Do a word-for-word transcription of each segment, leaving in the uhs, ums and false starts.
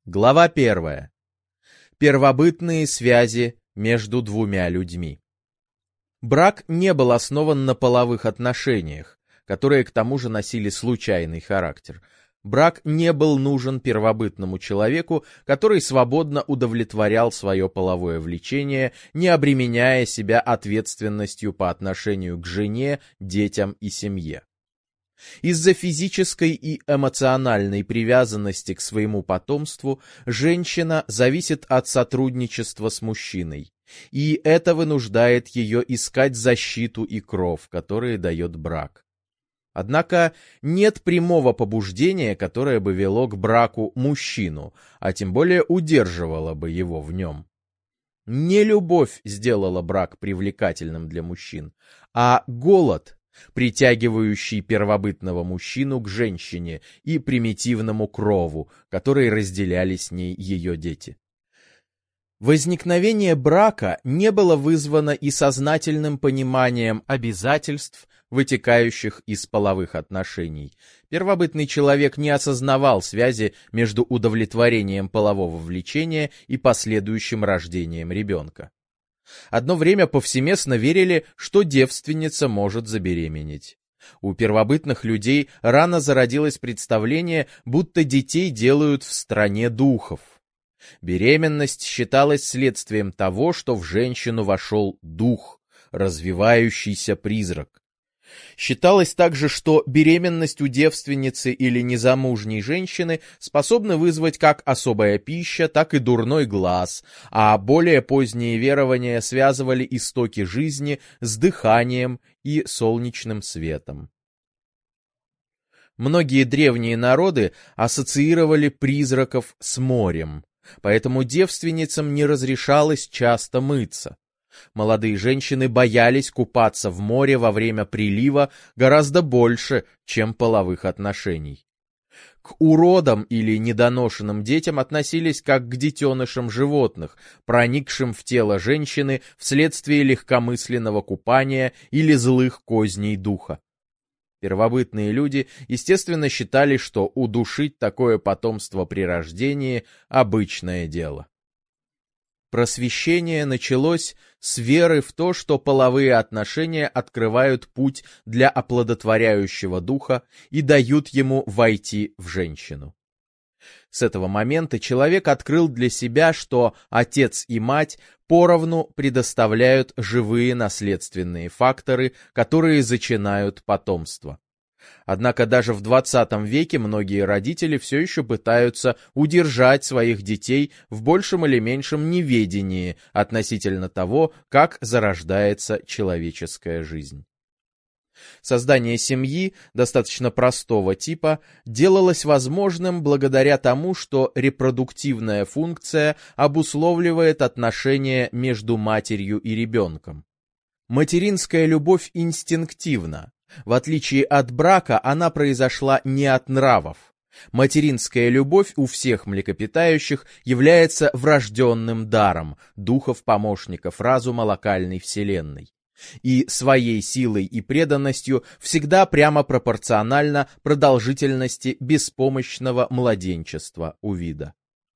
Глава первая. Первобытные связи между двумя людьми. Брак не был основан на половых отношениях, которые к тому же носили случайный характер. Брак не был нужен первобытному человеку, который свободно удовлетворял свое половое влечение, не обременяя себя ответственностью по отношению к жене, детям и семье. Из-за физической и эмоциональной привязанности к своему потомству женщина зависит от сотрудничества с мужчиной, и это вынуждает ее искать защиту и кров, которые дает брак. Однако нет прямого побуждения, которое бы вело к браку мужчину, а тем более удерживало бы его в нем. Не любовь сделала брак привлекательным для мужчин, а голод, притягивающий первобытного мужчину к женщине и примитивному крову, который разделяли с ней ее дети. Возникновение брака не было вызвано и сознательным пониманием обязательств, вытекающих из половых отношений. Первобытный человек не осознавал связи между удовлетворением полового влечения и последующим рождением ребенка. Одно время повсеместно верили, что девственница может забеременеть. У первобытных людей рано зародилось представление, будто детей делают в стране духов. Беременность считалась следствием того, что в женщину вошел дух, развивающийся призрак. Считалось также, что беременность у девственницы или незамужней женщины способна вызвать как особая пища, так и дурной глаз, а более поздние верования связывали истоки жизни с дыханием и солнечным светом. Многие древние народы ассоциировали призраков с морем, поэтому девственницам не разрешалось часто мыться. Молодые женщины боялись купаться в море во время прилива гораздо больше, чем половых отношений. К уродам или недоношенным детям относились как к детенышам животных, проникшим в тело женщины вследствие легкомысленного купания или злых козней духа. Первобытные люди, естественно, считали, что удушить такое потомство при рождении – обычное дело. Просвещение началось с веры в то, что половые отношения открывают путь для оплодотворяющего духа и дают ему войти в женщину. С этого момента человек открыл для себя, что отец и мать поровну предоставляют живые наследственные факторы, которые зачинают потомство. Однако даже в двадцатом веке многие родители все еще пытаются удержать своих детей в большем или меньшем неведении относительно того, как зарождается человеческая жизнь. Создание семьи достаточно простого типа делалось возможным благодаря тому, что репродуктивная функция обусловливает отношения между матерью и ребенком. Материнская любовь инстинктивна. В отличие от брака, она произошла не от нравов. Материнская любовь у всех млекопитающих является врожденным даром духов-помощников разума локальной вселенной. И своей силой и преданностью всегда прямо пропорциональна продолжительности беспомощного младенчества у вида.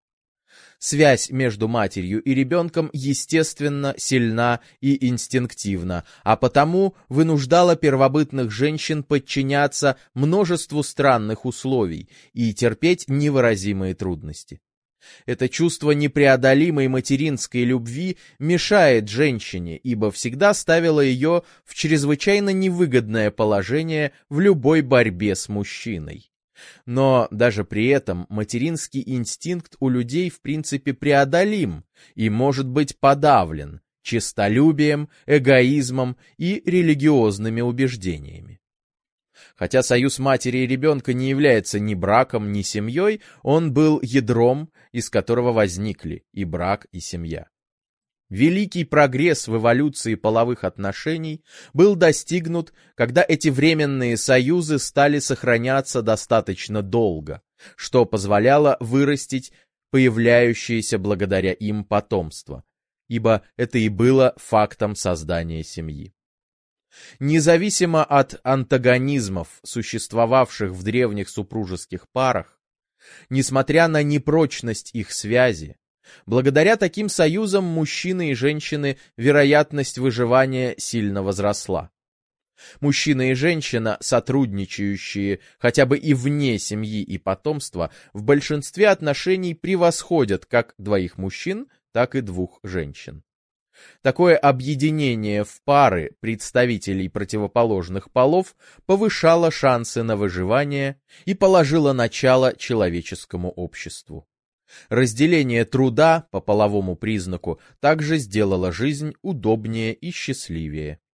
Связь между матерью и ребенком, естественно, сильна и инстинктивна, а потому вынуждала первобытных женщин подчиняться множеству странных условий и терпеть невыразимые трудности. Это чувство непреодолимой материнской любви мешает женщине, ибо всегда ставило ее в чрезвычайно невыгодное положение в любой борьбе с мужчиной. Но даже при этом материнский инстинкт у людей в принципе преодолим и может быть подавлен честолюбием, эгоизмом и религиозными убеждениями. Хотя союз матери и ребенка не является ни браком, ни семьей, он был ядром, из которого возникли и брак, и семья. Великий прогресс в эволюции половых отношений был достигнут, когда эти временные союзы стали сохраняться достаточно долго, что позволяло вырастить появляющееся благодаря им потомство, ибо это и было фактом создания семьи. Независимо от антагонизмов, существовавших в древних супружеских парах, Несмотря на непрочность их связи, благодаря таким союзам мужчины и женщины вероятность выживания сильно возросла. Мужчина и женщина, сотрудничающие хотя бы и вне семьи и потомства, в большинстве отношений превосходят как двоих мужчин, так и двух женщин. Такое объединение в пары представителей противоположных полов повышало шансы на выживание и положило начало человеческому обществу. Разделение труда по половому признаку также сделало жизнь удобнее и счастливее.